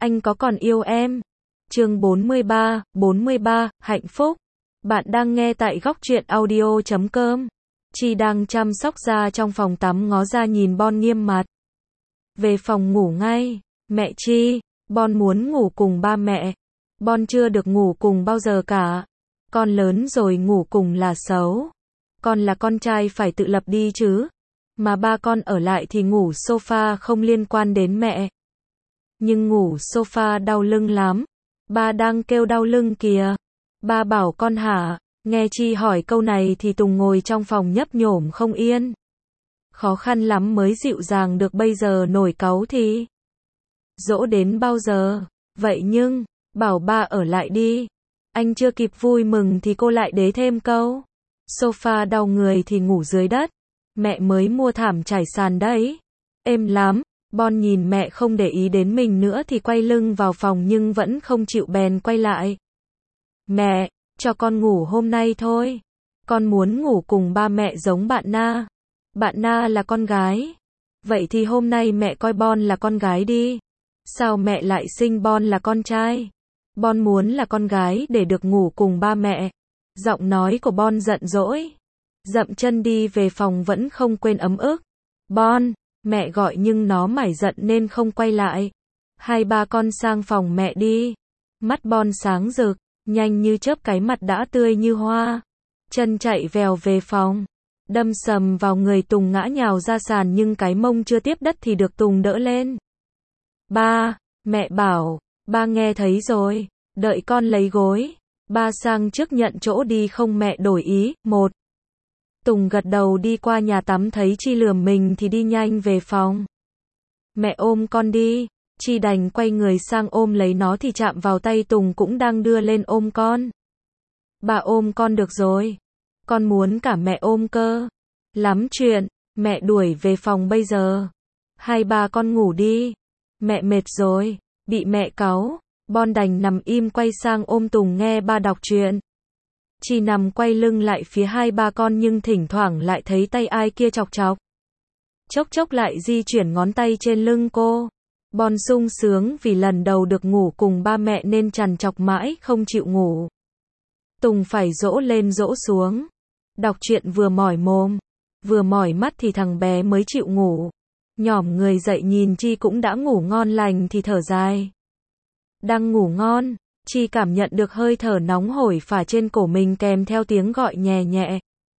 anh có còn yêu em? Chương 43, hạnh phúc. Bạn đang nghe tại góc truyện audio.com. Chi đang chăm sóc da trong phòng tắm ngó ra nhìn Bon nghiêm mặt. Về phòng ngủ ngay. Mẹ Chi, Bon muốn ngủ cùng ba mẹ. Bon chưa được ngủ cùng bao giờ cả. Con lớn rồi ngủ cùng là xấu. Con là con trai phải tự lập đi chứ. Mà ba con ở lại thì ngủ sofa không liên quan đến mẹ. Nhưng ngủ sofa đau lưng lắm. Ba đang kêu đau lưng kìa. Ba bảo con hả? Nghe Chi hỏi câu này thì Tùng ngồi trong phòng nhấp nhổm không yên. Khó khăn lắm mới dịu dàng được, bây giờ nổi cáu thì dỗ đến bao giờ? Vậy nhưng, bảo ba ở lại đi. Anh chưa kịp vui mừng thì cô lại đế thêm câu. Sofa đau người thì ngủ dưới đất. Mẹ mới mua thảm trải sàn đấy. Êm lắm. Bon nhìn mẹ không để ý đến mình nữa thì quay lưng vào phòng nhưng vẫn không chịu, bèn quay lại. Mẹ, cho con ngủ hôm nay thôi. Con muốn ngủ cùng ba mẹ giống bạn Na. Bạn Na là con gái. Vậy thì hôm nay mẹ coi Bon là con gái đi. Sao mẹ lại sinh Bon là con trai? Bon muốn là con gái để được ngủ cùng ba mẹ. Giọng nói của Bon giận dỗi. Dậm chân đi về phòng vẫn không quên ấm ức. Bon, mẹ gọi nhưng nó mải giận nên không quay lại. Hai ba con sang phòng mẹ đi. Mắt Bon sáng rực, nhanh như chớp, cái mặt đã tươi như hoa. Chân chạy vèo về phòng. Đâm sầm vào người Tùng, ngã nhào ra sàn nhưng cái mông chưa tiếp đất thì được Tùng đỡ lên. Ba, mẹ bảo, ba nghe thấy rồi, đợi con lấy gối. Ba sang trước nhận chỗ đi không mẹ đổi ý. Một. Tùng gật đầu đi qua nhà tắm, thấy Chi lườm mình thì đi nhanh về phòng. Mẹ ôm con đi. Chi đành quay người sang ôm lấy nó thì chạm vào tay Tùng cũng đang đưa lên ôm con. Bà ôm con được rồi. Con muốn cả mẹ ôm cơ. Lắm chuyện, mẹ đuổi về phòng bây giờ. Hai ba con ngủ đi. Mẹ mệt rồi, bị mẹ cáu. Bon đành nằm im quay sang ôm Tùng nghe ba đọc truyện. Chi nằm quay lưng lại phía hai ba con nhưng thỉnh thoảng lại thấy tay ai kia chọc chọc. Chốc chốc lại di chuyển ngón tay trên lưng cô. Bon sung sướng vì lần đầu được ngủ cùng ba mẹ nên trằn trọc mãi không chịu ngủ. Tùng phải dỗ lên dỗ xuống. Đọc truyện vừa mỏi mồm, vừa mỏi mắt thì thằng bé mới chịu ngủ. Nhỏm người dậy nhìn Chi cũng đã ngủ ngon lành thì thở dài. Đang ngủ ngon, Chi cảm nhận được hơi thở nóng hổi phả trên cổ mình kèm theo tiếng gọi nhẹ nhẹ.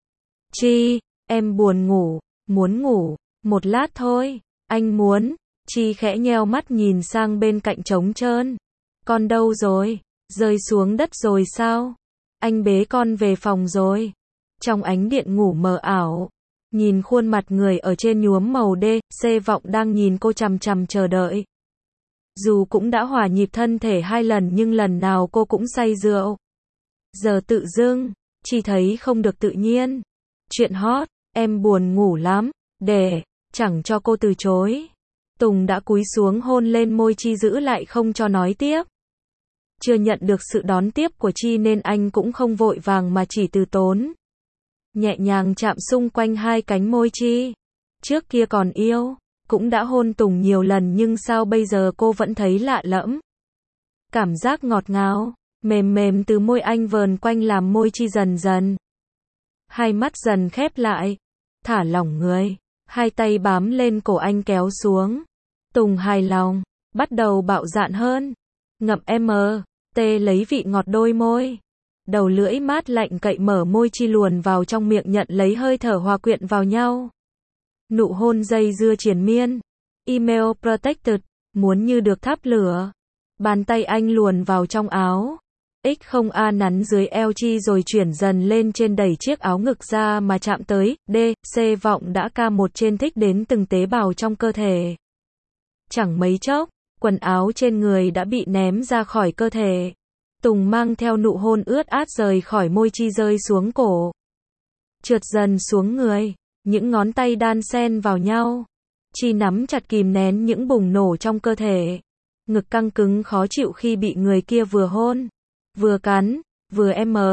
Chi, em buồn ngủ, muốn ngủ, một lát thôi, anh muốn. Chi khẽ nheo mắt nhìn sang bên cạnh trống trơn. Con đâu rồi? Rơi xuống đất rồi sao? Anh bế con về phòng rồi. Trong ánh điện ngủ mờ ảo, nhìn khuôn mặt người ở trên nhuốm màu đê, xê vọng đang nhìn cô chằm chằm chờ đợi. Dù cũng đã hòa nhịp thân thể 2 lần nhưng lần nào cô cũng say rượu. Giờ tự dưng, Chi thấy không được tự nhiên. Chuyện hot, em buồn ngủ lắm, để, chẳng cho cô từ chối. Tùng đã cúi xuống hôn lên môi Chi giữ lại không cho nói tiếp. Chưa nhận được sự đón tiếp của Chi nên anh cũng không vội vàng mà chỉ từ tốn. Nhẹ nhàng chạm xung quanh hai cánh môi Chi. Trước kia còn yêu, cũng đã hôn Tùng nhiều lần nhưng sao bây giờ cô vẫn thấy lạ lẫm. Cảm giác ngọt ngào, mềm mềm từ môi anh vờn quanh làm môi Chi dần dần. Hai mắt dần khép lại, thả lỏng người, hai tay bám lên cổ anh kéo xuống. Tùng hài lòng, bắt đầu bạo dạn hơn. Ngậm lấy vị ngọt đôi môi. Đầu lưỡi mát lạnh cậy mở môi Chi luồn vào trong miệng nhận lấy hơi thở hòa quyện vào nhau. Nụ hôn dây dưa triền miên. Email protected, muốn như được thắp lửa. Bàn tay anh luồn vào trong áo. X0A nắn dưới eo Chi rồi chuyển dần lên trên đẩy chiếc áo ngực ra mà chạm tới. C vọng đã ca một trên thích đến từng tế bào trong cơ thể. Chẳng mấy chốc, quần áo trên người đã bị ném ra khỏi cơ thể. Tùng mang theo nụ hôn ướt át rời khỏi môi Chi rơi xuống cổ. Trượt dần xuống người, những ngón tay đan xen vào nhau. Chi nắm chặt kìm nén những bùng nổ trong cơ thể. Ngực căng cứng khó chịu khi bị người kia vừa hôn, vừa cắn, vừa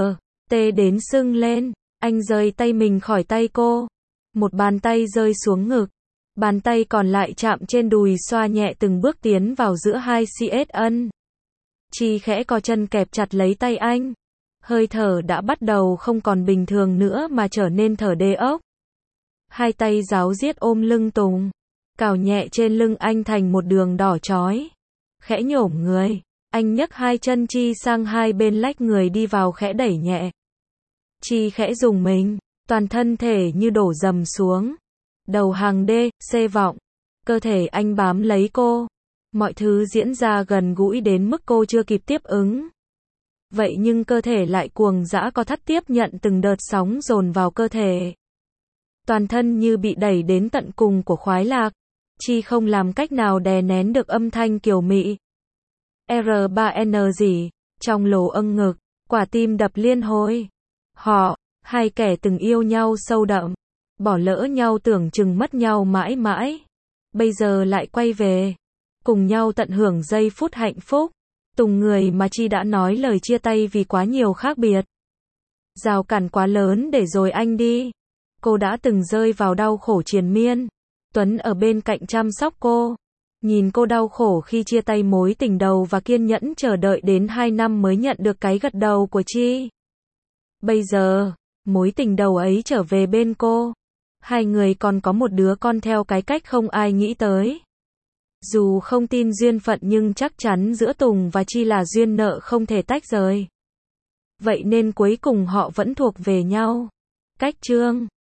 đến sưng lên. Anh rời tay mình khỏi tay cô. Một bàn tay rơi xuống ngực. Bàn tay còn lại chạm trên đùi xoa nhẹ từng bước tiến vào giữa hai CSN. Chi khẽ co chân kẹp chặt lấy tay anh. Hơi thở đã bắt đầu không còn bình thường nữa mà trở nên thở đê ốc. Hai tay ráo riết ôm lưng Tùng. Cào nhẹ trên lưng anh thành một đường đỏ chói. Khẽ nhổm người. Anh nhấc hai chân Chi sang hai bên lách người đi vào khẽ đẩy nhẹ. Chi khẽ rùng mình. Toàn thân thể như đổ dầm xuống. Đầu hàng D, C vọng. Cơ thể anh bám lấy cô. Mọi thứ diễn ra gần gũi đến mức cô chưa kịp tiếp ứng. Vậy nhưng cơ thể lại cuồng dã co thắt tiếp nhận từng đợt sóng dồn vào cơ thể. Toàn thân như bị đẩy đến tận cùng của khoái lạc. Chi không làm cách nào đè nén được âm thanh kiều mị. R3N gì? Trong lồ âng ngực, quả tim đập liên hồi. Họ, hai kẻ từng yêu nhau sâu đậm. Bỏ lỡ nhau tưởng chừng mất nhau mãi mãi. Bây giờ lại quay về. Cùng nhau tận hưởng giây phút hạnh phúc. Tùng người mà Chi đã nói lời chia tay vì quá nhiều khác biệt. Rào cản quá lớn để rồi anh đi. Cô đã từng rơi vào đau khổ triền miên. Tuấn ở bên cạnh chăm sóc cô. Nhìn cô đau khổ khi chia tay mối tình đầu và kiên nhẫn chờ đợi đến 2 năm mới nhận được cái gật đầu của Chi. Bây giờ, mối tình đầu ấy trở về bên cô. Hai người còn có một đứa con theo cái cách không ai nghĩ tới. Dù không tin duyên phận nhưng chắc chắn giữa Tùng và Chi là duyên nợ không thể tách rời. Vậy nên cuối cùng họ vẫn thuộc về nhau. Cách chương